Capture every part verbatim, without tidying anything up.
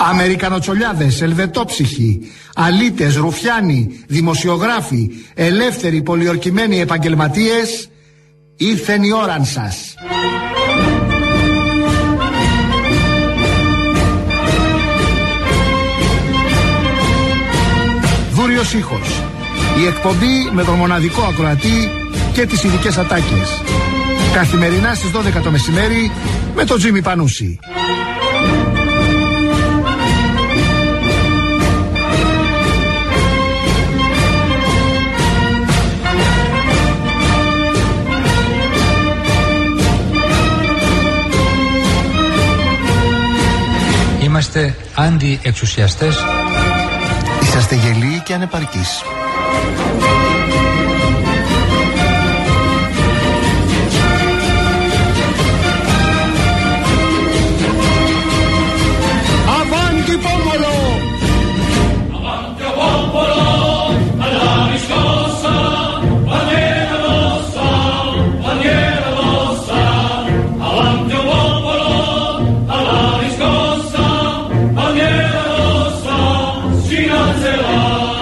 Αμερικανοτσολιάδες, ελβετόψυχοι, αλήτες, ρουφιάνοι, δημοσιογράφοι, ελεύθεροι, πολιορκημένοι επαγγελματίες, ήρθεν η ώραν σας. Δούριος ήχος. Η εκπομπή με τον μοναδικό ακροατή και τις ειδικές ατάκες. Καθημερινά στις δώδεκα το μεσημέρι με τον Τζίμι Πανούση. Είμαστε αντι-εξουσιαστές. Είσαστε γελοί και ανεπαρκείς. Avanti popolo! Avanti popolo! Alla riscossa! Bandiera rossa! Bandiera rossa! Avanti popolo! Alla riscossa! Bandiera rossa! Si alzerà!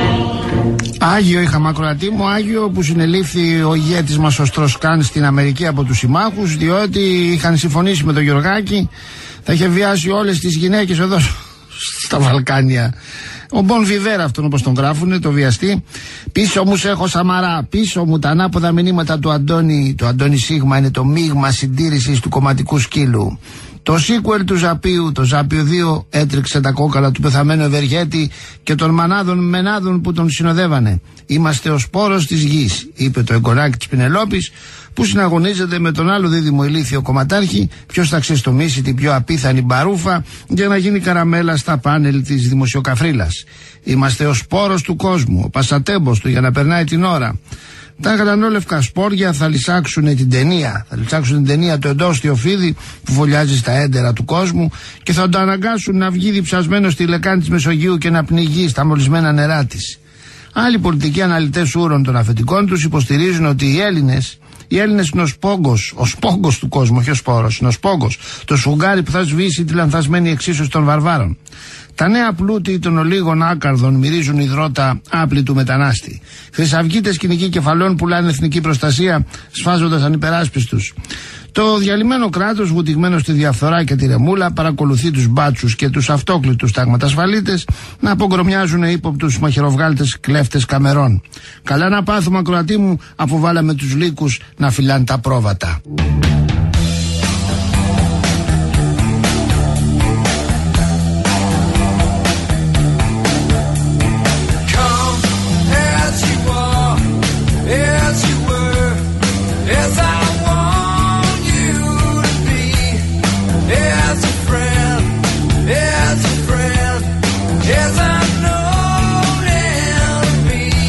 Άγιο είχαμε ακροατή μου, Άγιο που συνελήφθη ο ηγέτης μας ο Στροσκάν στην Αμερική από τους συμμάχους, διότι είχαν συμφωνήσει με τον Γιωργάκη, θα είχε βιάσει όλες τις γυναίκες εδώ στα Βαλκάνια. Ο Μπον Βιβέρα, αυτόν όπως τον γράφουνε, το βιαστή. Πίσω μου σε έχω Σαμαρά, πίσω μου τα ανάποδα μηνύματα του Αντώνη. Το Αντώνη Σίγμα είναι το μείγμα συντήρησης του κομματικού σκύλου. Το sequel του Ζαπίου, το Ζάπιο δύο, έτρεξε τα κόκαλα του πεθαμένου Ευεργέτη και των μανάδων μενάδων που τον συνοδεύανε. Είμαστε ο σπόρος της γης, είπε το εγγονάκι της Πινελόπης, που συναγωνίζεται με τον άλλο δίδυμο ηλίθιο κομματάρχη, ποιος θα ξεστομίσει την πιο απίθανη μπαρούφα για να γίνει καραμέλα στα πάνελ της δημοσιοκαφρίλας. Είμαστε ο σπόρος του κόσμου, ο πασατέμπος του για να περνάει την ώρα. Τα γρανόλευκα σπόρια θα λυσάξουν την ταινία, θα λυσάξουν την ταινία το εντόστιο φίδι που φωλιάζει στα έντερα του κόσμου και θα το αναγκάσουν να βγει διψασμένο στη λεκάνη της Μεσογείου και να πνιγεί στα μολυσμένα νερά της. Άλλοι πολιτικοί αναλυτές ούρων των αφεντικών τους υποστηρίζουν ότι οι Έλληνες, οι Έλληνες είναι ο σπόγκος, ο σπόγκος του κόσμου, όχι ο σπόρος, είναι ο σπόγκος, το σφουγγάρι που θα σβήσει τη λανθασμένη εξίσωση των βαρβάρων. Τα νέα πλούτη των ολίγων άκαρδων μυρίζουν υδρότα άπλη του μετανάστη. Χρυσαυγίτες κυνηγοί κεφαλών πουλάνε εθνική προστασία σφάζοντας ανυπεράσπιστους. Το διαλυμένο κράτος, βουτυγμένο στη διαφθορά και τη ρεμούλα, παρακολουθεί τους μπάτσους και τους αυτόκλητους ταγματασφαλίτες να απογκρομιάζουν ύποπτους μαχαιροβγάλτες κλέφτες καμερών. Καλά να πάθουμε, ακροατή μου, αφού βάλαμε τους λύκους να φυλάνε τα πρόβατα.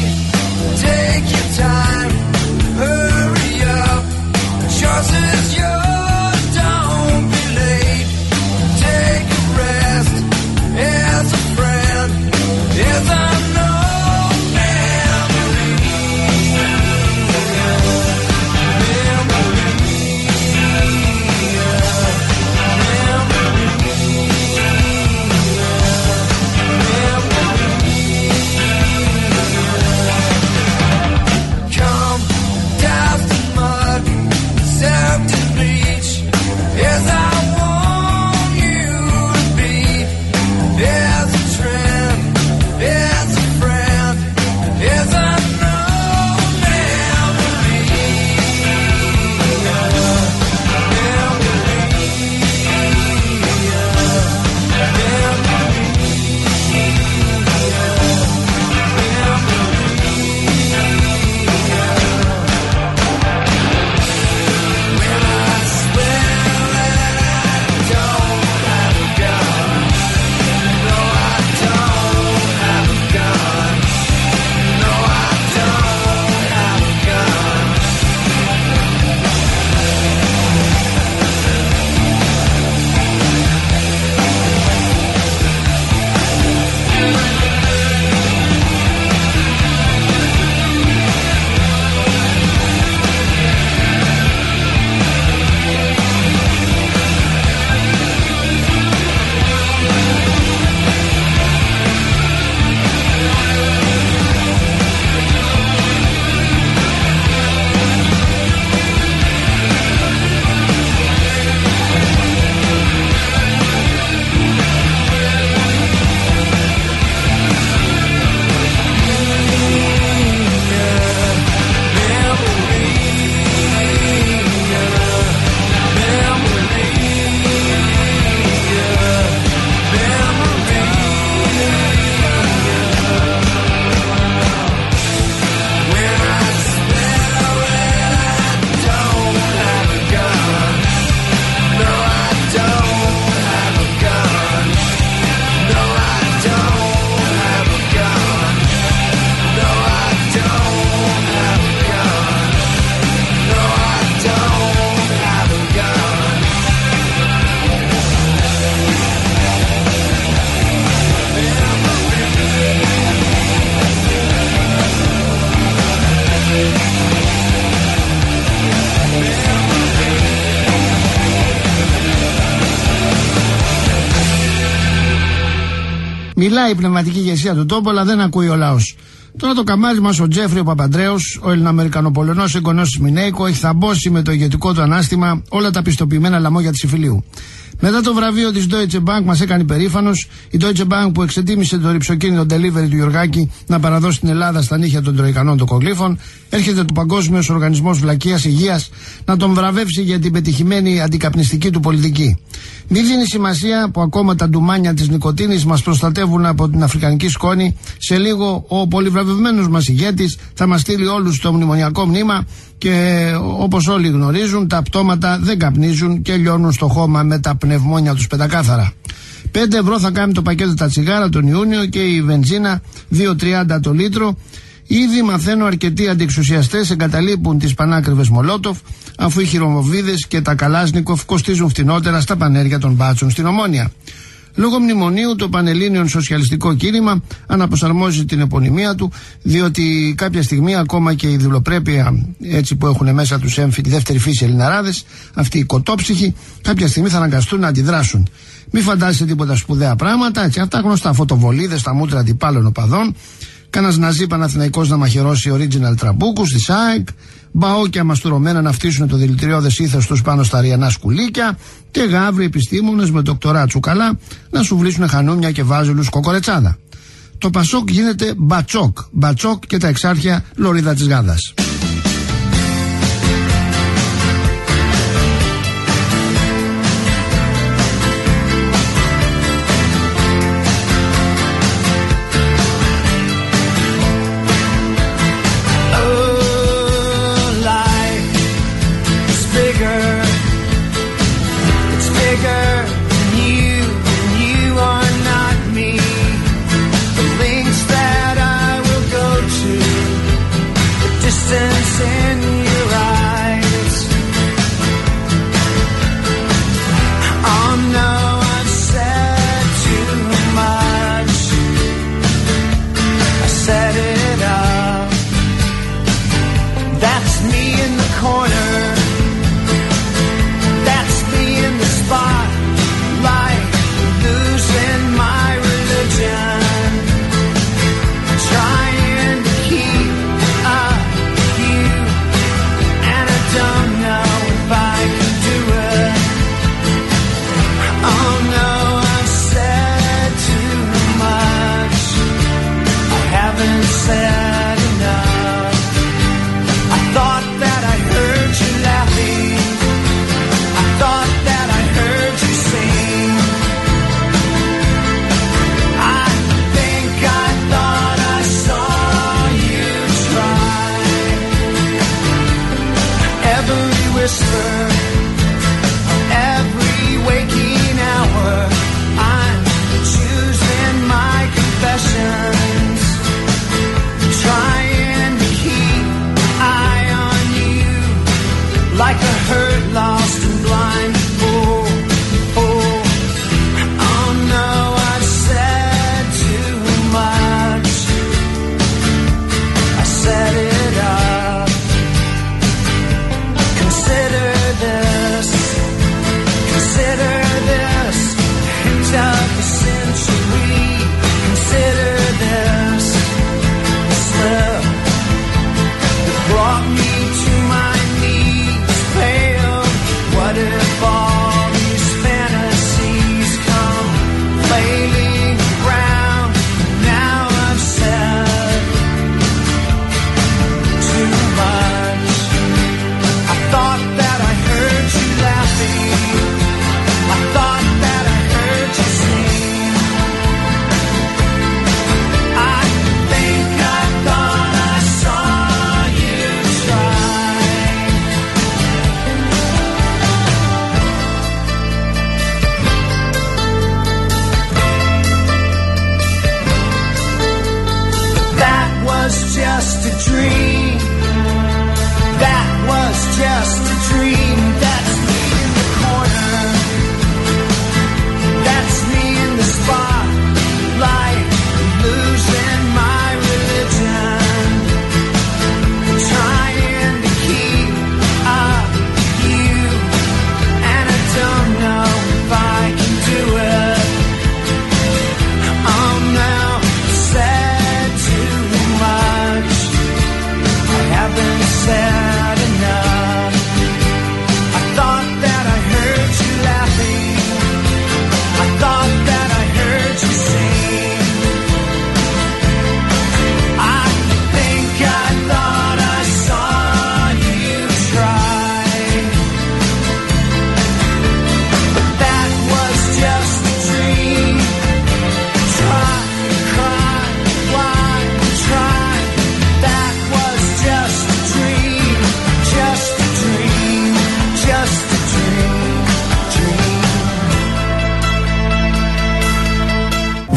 Take your time, hurry up. Yours is yours. Μιλάει η πνευματική ηγεσία του τόπου, αλλά δεν ακούει ο λαός. Τώρα το καμάρι μας ο Τζέφρι ο Παπαντρέος, ο Ελληνοαμερικανοπολωνός εγγονός της Μινέικο, έχει θαμπώσει με το ηγετικό του ανάστημα όλα τα πιστοποιημένα λαμόγια της Ιφιλίου. Μετά το βραβείο της Deutsche Bank μας έκανε περήφανος. Η Deutsche Bank που εξετίμησε το ρυψοκίνητο delivery του Γιωργάκη να παραδώσει στην Ελλάδα στα νύχια των τροικανών των κογλύφων, έρχεται το Παγκόσμιος Οργανισμός Βλακείας Υγείας να τον βραβεύσει για την πετυχημένη αντικαπνιστική του πολιτική. Μη δίνει σημασία που ακόμα τα ντουμάνια της νοικοτήνης μας προστατεύουν από την αφρικανική σκόνη. Σε λίγο ο πολυβραβευμένος μας ηγέτης θα μας στείλει όλους στο μνημονιακό μνήμα και όπως όλοι γνωρίζουν τα πτώματα δεν καπνίζουν και λιώνουν στο χώμα με τα πνευμόνια τους πεντακάθαρα. πέντε ευρώ θα κάνει το πακέτο τα τσιγάρα τον Ιούνιο και η βενζίνα δύο τριάντα το λίτρο. Ήδη μαθαίνω αρκετοί αντιεξουσιαστές εγκαταλείπουν τις πανάκριβες Μολότοφ, αφού οι χειρομοβίδες και τα Καλάσνικοφ κοστίζουν φτηνότερα στα πανέρια των μπάτσων στην Ομόνια. Λόγω μνημονίου το Πανελλήνιον Σοσιαλιστικό Κίνημα αναπροσαρμόζει την επωνυμία του, διότι κάποια στιγμή ακόμα και η δουλοπρέπεια έτσι που έχουν μέσα τους έμφυ τη δεύτερη φύση Ελληναράδες, αυτοί οι κοτόψυχοι, κάποια στιγμή θα αναγκαστούν να αντιδράσουν. Μη φαντάζεσαι τίποτα σπουδαία πράγματα, έτσι αυτά γνωστά, φωτοβολίδες στα μούτρα αντιπάλων οπαδών, κάνας ναζί Παναθηναϊκός να μαχαιρώσει original τραμπούκους της ΑΕΚ, μπαόκια μαστουρωμένα να φτύσουν το δηλητηριώδες ήθος τους πάνω στα αριανά σκουλίκια και γάβροι επιστήμονες με ντοκτορά τσουκαλά να σου βλύσουν χανουμια και βάζελους κοκορετσάδα. Το Πασόκ γίνεται μπατσόκ, μπατσόκ και τα εξάρχεια λωρίδα της γάδας. Distance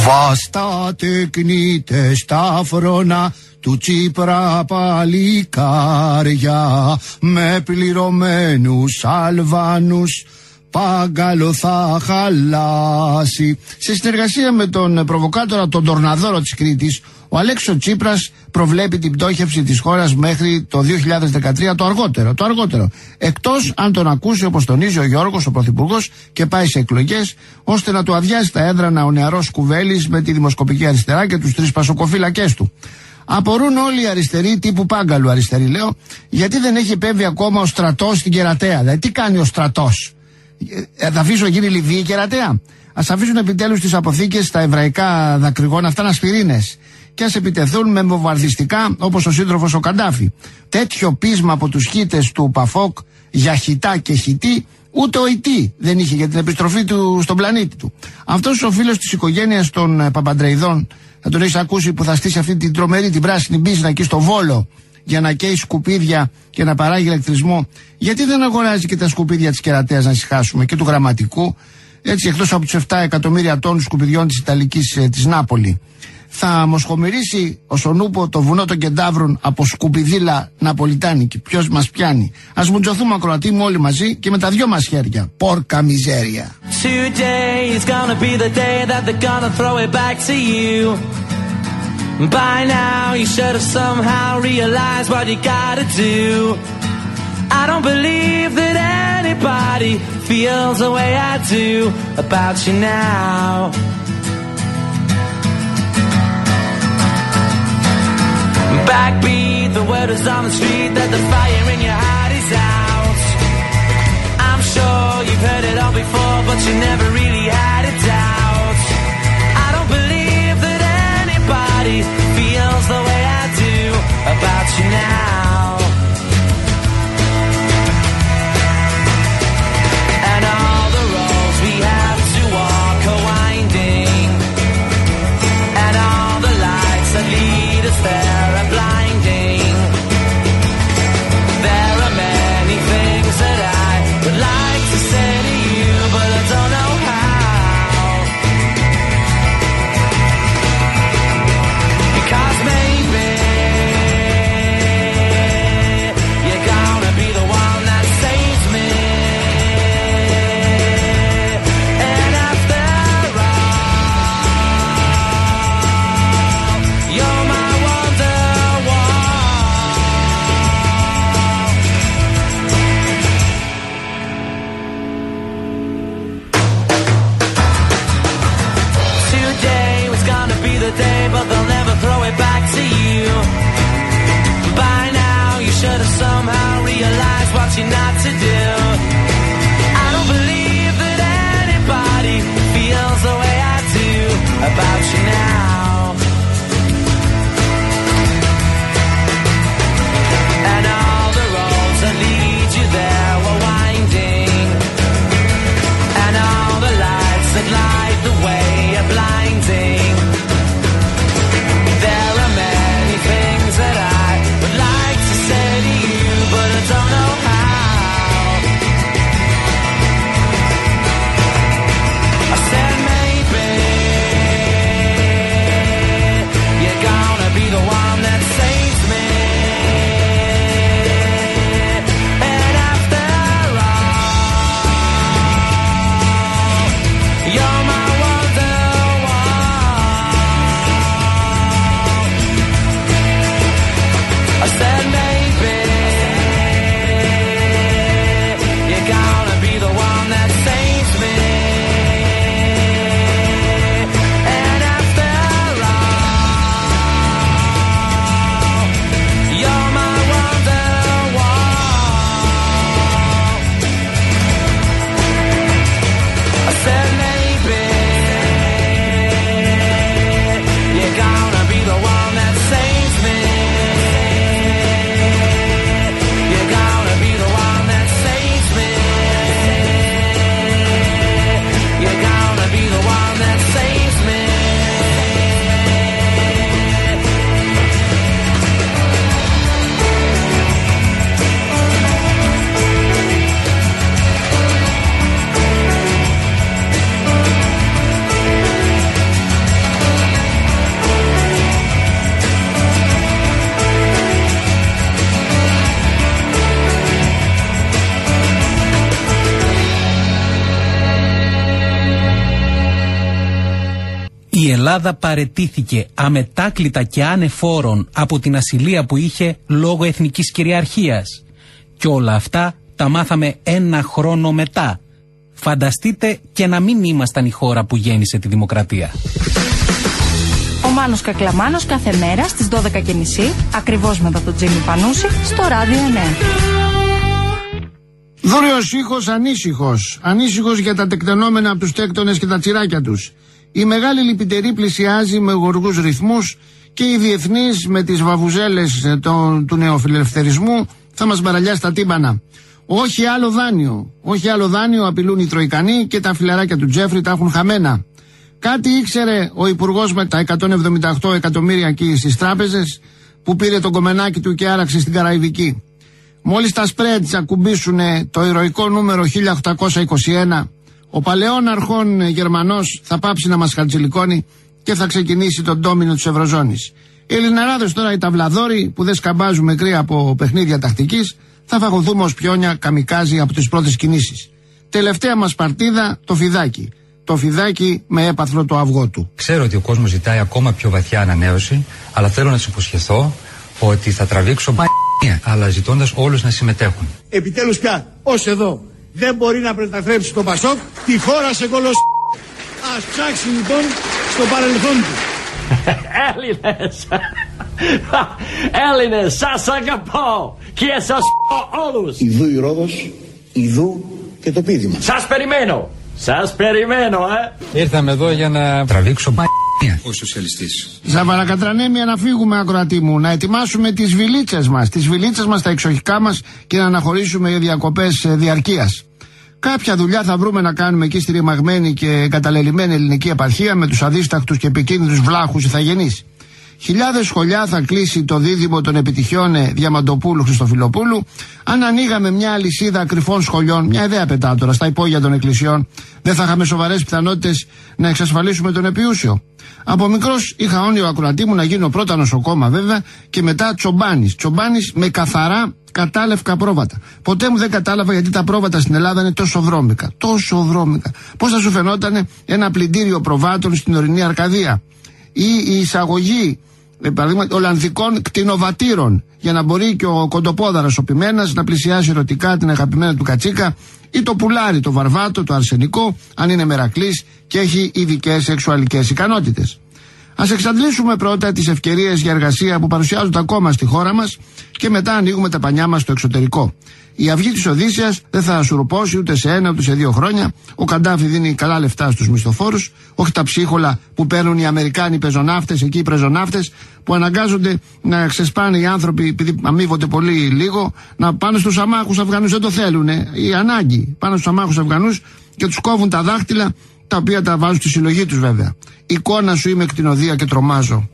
Βάστα τεκνείτε στα φρόνα του Τσίπρα παλικάρια, με πληρωμένους Αλβανούς πάγκαλο θα χαλάσει. Σε συνεργασία με τον προβοκάτορα, τον Τορναδόρο της Κρήτης, ο Αλέξης Τσίπρας προβλέπει την πτώχευση της χώρας μέχρι το δύο χιλιάδες δεκατρία, το αργότερο, το αργότερο. Εκτός αν τον ακούσει, όπως τονίζει ο Γιώργος, ο Πρωθυπουργός, και πάει σε εκλογές, ώστε να του αδειάσει τα έδρανα ο νεαρός Κουβέλης με τη δημοσκοπική αριστερά και τους τρεις πασοκοφύλακές του. Απορούν όλοι οι αριστεροί, τύπου Πάγκαλου αριστεροί λέω, γιατί δεν έχει επέμβει ακόμα ο στρατός στην Κερατέα. Δηλαδή, τι κάνει ο στρατός? Ε, θα αφήσω γίνει Λιβύη η Κερατέα? Ας αφήσουν επιτέλους τις αποθήκες στα εβραϊκά δακρυγόνα αυτά ασπιρίνες και ας επιτεθούν με βομβαρδιστικά όπως ο σύντροφος ο Καντάφη. Τέτοιο πείσμα από τους χίτες του Παφόκ για χιτά και χιτή ούτε ο Ιτή δεν είχε για την επιστροφή του στον πλανήτη του. Αυτός ο φίλος της οικογένειας των Παπαντρεϊδών, θα τον έχεις ακούσει, που θα στήσει αυτή την τρομερή την πράσινη μπίζνα εκεί στο Βόλο για να καίει σκουπίδια και να παράγει ηλεκτρισμό, γιατί δεν αγοράζει και τα σκουπίδια της Κερατέας, να συγχάσουμε, και του Γραμματικού, έτσι, εκτός από τους επτά εκατομμύρια τόνους σκουπιδιών της Ιταλικής ε, της Νάπολη? Θα μοσχομυρίσει ο Σονούπο το βουνό των Κεντάβρων από σκουπιδίλα ναπολιτάνικη? Ποιος μας πιάνει? Ας μουντζωθούμε, ακροατή μου, όλοι μαζί και με τα δυο μας χέρια. Πόρκα μιζέρια. Today is gonna be the day that they're gonna throw it back to you. By now you should have somehow realized what you gotta do. I don't believe that anybody feels the way I do about you now. Backbeat, the word is on the street that the fire in your heart is out. I'm sure you've heard it all before, but you never really had a doubt. I don't believe that anybody feels the way I do about you now. And all the roads we have to walk are winding, and all the lights that lead us there are blinding. There are many things that I would like to say to you, but I don't know how. Because maybe you're gonna be the one that saves me. And after all, you're my wonderwall. Today was gonna be the day, but they'll never throw it back to you. By now you should have somehow realized what you're not to do. I don't believe that anybody feels the way I do about you now. And all the roads that lead you there were winding, and all the lights that light the way are blinding. There are many things that I would like to say to you, but I don't know how. Η Ελλάδα παραιτήθηκε αμετάκλητα και ανεφόρον από την ασυλία που είχε λόγω εθνικής κυριαρχίας. Και όλα αυτά τα μάθαμε ένα χρόνο μετά. Φανταστείτε και να μην ήμασταν η χώρα που γέννησε τη δημοκρατία. Ο Μάνος Κακλαμάνος κάθε μέρα στις δώδεκα και μισή, ακριβώς μετά τον Τζίμι Πανούση, στο Ράδιο εννέα. Δούριος ήχος ανήσυχος. Ανήσυχος για τα τεκτενόμενα από τους τέκτονες και τα τσιράκια τους. Η μεγάλη λυπητερή πλησιάζει με γοργούς ρυθμούς και οι διεθνείς με τις βαβουζέλες το, του νεοφιλελευθερισμού θα μας μπαραλιάσει τα τύμπανα. Όχι άλλο δάνειο. Όχι άλλο δάνειο απειλούν οι Τροικανοί και τα φιλαράκια του Τζέφρι τα έχουν χαμένα. Κάτι ήξερε ο υπουργός με τα εκατόν εβδομήντα οκτώ εκατομμύρια εκεί στις τράπεζες που πήρε τον κομμενάκι του και άραξε στην Καραϊβική. Μόλις τα spreads ακουμπήσουν το ηρωικό νούμερο χίλια οκτακόσια είκοσι ένα, ο παλαιόν αρχών Γερμανός θα πάψει να μας χαρτζηλικώνει και θα ξεκινήσει τον ντόμινο της Ευρωζώνης. Οι Ελληναράδες τώρα, οι ταυλαδόροι που δεν σκαμπάζουμε κρύα από παιχνίδια τακτικής, θα φαγωθούμε ως πιόνια καμικάζι από τις πρώτες κινήσεις. Τελευταία μας παρτίδα, το φιδάκι. Το φιδάκι με έπαθλο το αυγό του. Ξέρω ότι ο κόσμος ζητάει ακόμα πιο βαθιά ανανέωση, αλλά θέλω να τους υποσχεθώ ότι θα τραβήξω μ*****, αλλά ζητώντας όλους να συμμετέχουν. Επιτέλους πια, ως εδώ, δεν μπορεί να μετατρέψει το Πασόκ τη χώρα σε κολοσ... Ας ψάξει λοιπόν στο παρελθόν του. Έλληνες, Έλληνες, σας αγαπώ και σας πω όλους. Ιδού η Ρόδος, ιδού και το πείδημα. Σας περιμένω, σας περιμένω, ε. Ήρθαμε εδώ για να τραβήξω μ***** ο σοσιαλιστής. Ζαβαρακατρανέμια να φύγουμε, ακροατή μου, να ετοιμάσουμε τις βιλίτσες μας, τις βιλίτσες μας, τα εξοχικά μας και να αναχωρήσουμε για διακοπές διαρκείας. Κάποια δουλειά θα βρούμε να κάνουμε εκεί στη ρημαγμένη και καταλελειμμένη ελληνική επαρχία με τους αδίστακτους και επικίνδυνους βλάχους ηθαγενείς. Χιλιάδες σχολιά θα κλείσει το δίδυμο των επιτυχιών Διαμαντοπούλου Χριστοφιλοπούλου αν ανοίγαμε μια αλυσίδα κρυφών σχολιών. Μια ιδέα πετάω τώρα στα υπόγεια των εκκλησιών. Δεν θα είχαμε σοβαρές πιθανότητες να εξασφαλίσουμε τον επιούσιο. Από μικρός είχα όνειρο, ακροατή μου, να γίνω πρώτα νοσοκόμα βέβαια και μετά τσομπάνης. Τσομπάνης με καθαρά κατάλευκα πρόβατα. Ποτέ μου δεν κατάλαβα γιατί τα πρόβατα στην Ελλάδα είναι τόσο βρώμικα. Τόσο βρώμικα. Πώς θα σου φαινόταν ένα πλυντήριο προβάτων στην ορεινή Αρκαδία ή η εισαγωγή ε, παραδείγματι ολλανδικών κτηνοβατήρων για να μπορεί και ο κοντοπόδαρας ο Πιμένας να πλησιάσει ερωτικά την αγαπημένη του κατσίκα, ή το πουλάρι, το βαρβάτο, το αρσενικό, αν είναι μερακλής και έχει ειδικές σεξουαλικές ικανότητες. Ας εξαντλήσουμε πρώτα τις ευκαιρίες για εργασία που παρουσιάζονται ακόμα στη χώρα μας και μετά ανοίγουμε τα πανιά μας στο εξωτερικό. Η αυγή της Οδύσσειας δεν θα σουρουπώσει ούτε σε ένα ούτε σε δύο χρόνια. Ο Καντάφη δίνει καλά λεφτά στους μισθοφόρους, όχι τα ψίχολα που παίρνουν οι Αμερικάνοι πεζοναύτες, εκεί οι πρεζοναύτες που αναγκάζονται να ξεσπάνε οι άνθρωποι, επειδή αμείβονται πολύ λίγο, να πάνε στους αμάχους Αφγανούς. Δεν το θέλουν. Η ανάγκη. Πάνε στους αμάχους Αφγανούς και τους κόβουν τα δάχτυλα, τα οποία τα βάζουν στη συλλογή τους βέβαια. Εικόνα σου είμαι κτηνοδία και τρομάζω.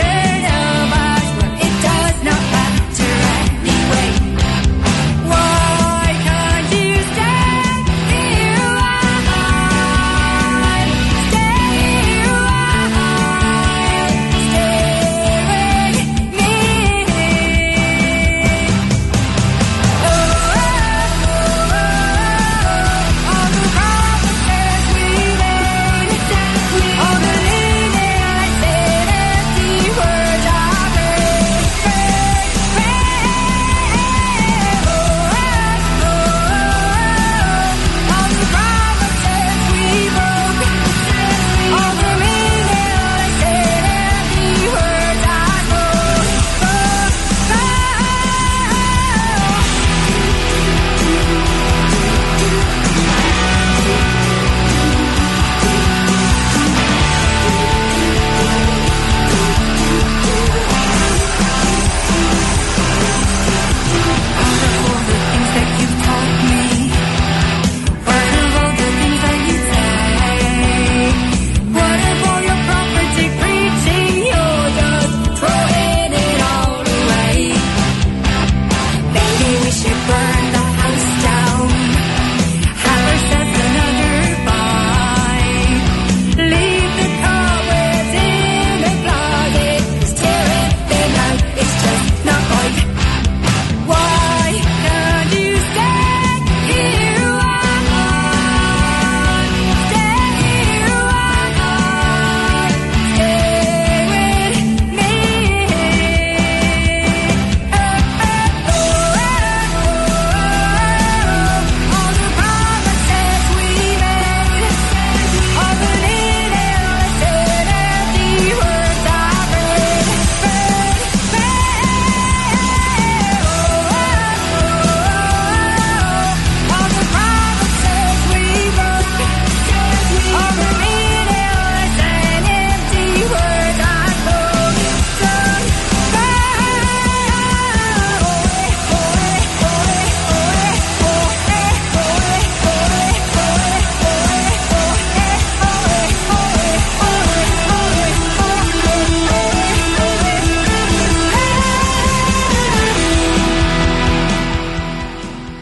Whoa.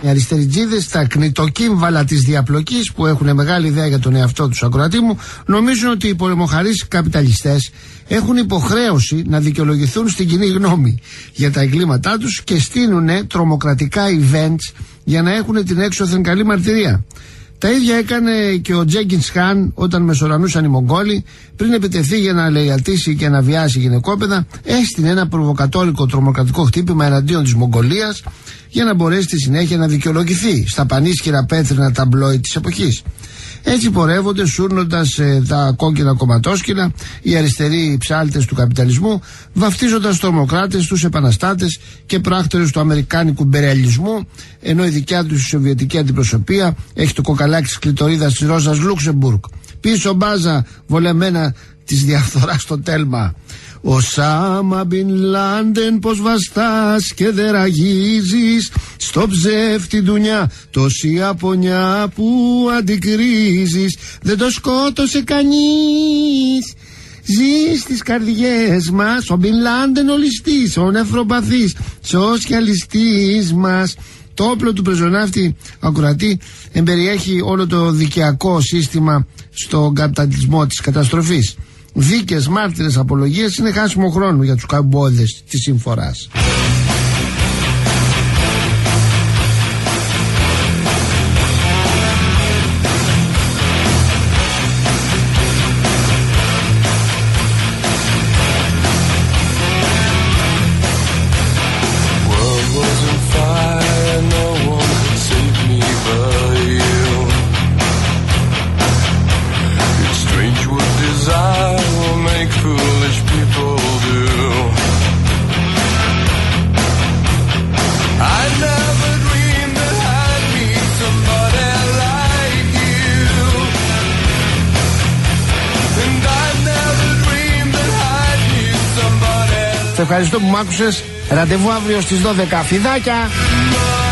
Οι αριστεριτζίδες, τα κνητοκύμβαλα της διαπλοκής που έχουν μεγάλη ιδέα για τον εαυτό τους, ακροατή μου, νομίζουν ότι οι πολεμοχαρείς καπιταλιστές έχουν υποχρέωση να δικαιολογηθούν στην κοινή γνώμη για τα εγκλήματά τους και στείνουν τρομοκρατικά events για να έχουν την έξωθεν καλή μαρτυρία. Τα ίδια έκανε και ο Τζέγκινς Χαν όταν μεσορανούσαν οι Μογγόλοι, πριν επιτεθεί για να λαιατήσει και να βιάσει γυναικόπαιδα, έστεινε ένα προβοκατόρικο τρομοκρατικό χτύπημα εναντίον της Μογγολίας για να μπορέσει στη συνέχεια να δικαιολογηθεί στα πανίσχυρα πέτρινα ταμπλόι της εποχής. Έτσι πορεύονται σούρνοντας ε, τα κόκκινα κομματόσκυλα οι αριστεροί ψάλτες του καπιταλισμού, βαφτίζοντας τρομοκράτες τους επαναστάτες και πράκτορες του αμερικάνικου μπερεαλισμού, ενώ η δικιά τους η σοβιετική αντιπροσωπεία έχει το κοκαλάκι της κλειτορίδας της Ρόζας Λούξεμπουργκ. Πίσω μπάζα βολεμένα της διαφθοράς στο τέλμα. Ο Σάμα Μπιν Λάντεν πως βαστάς και δεν ραγίζεις στο ψεύτη ντουνιά τόση απονιά που αντικρίζεις, δεν το σκότωσε κανείς. Ζει στις καρδιές μας ο Μπιν Λάντεν ο ληστής, ο νεφροπαθής σοσιαλιστής μας. Το όπλο του πρεζοναύτη, ακροατή, εμπεριέχει όλο το δικαιακό σύστημα στον καπιταλισμό της καταστροφής. Δίκες, μάρτυρες, απολογίες είναι χάσιμο χρόνο για τους καμπόδες της συμφοράς. Σε ευχαριστώ που μ' άκουσες. Ραντεβού αύριο στις δώδεκα. Φιδάκια!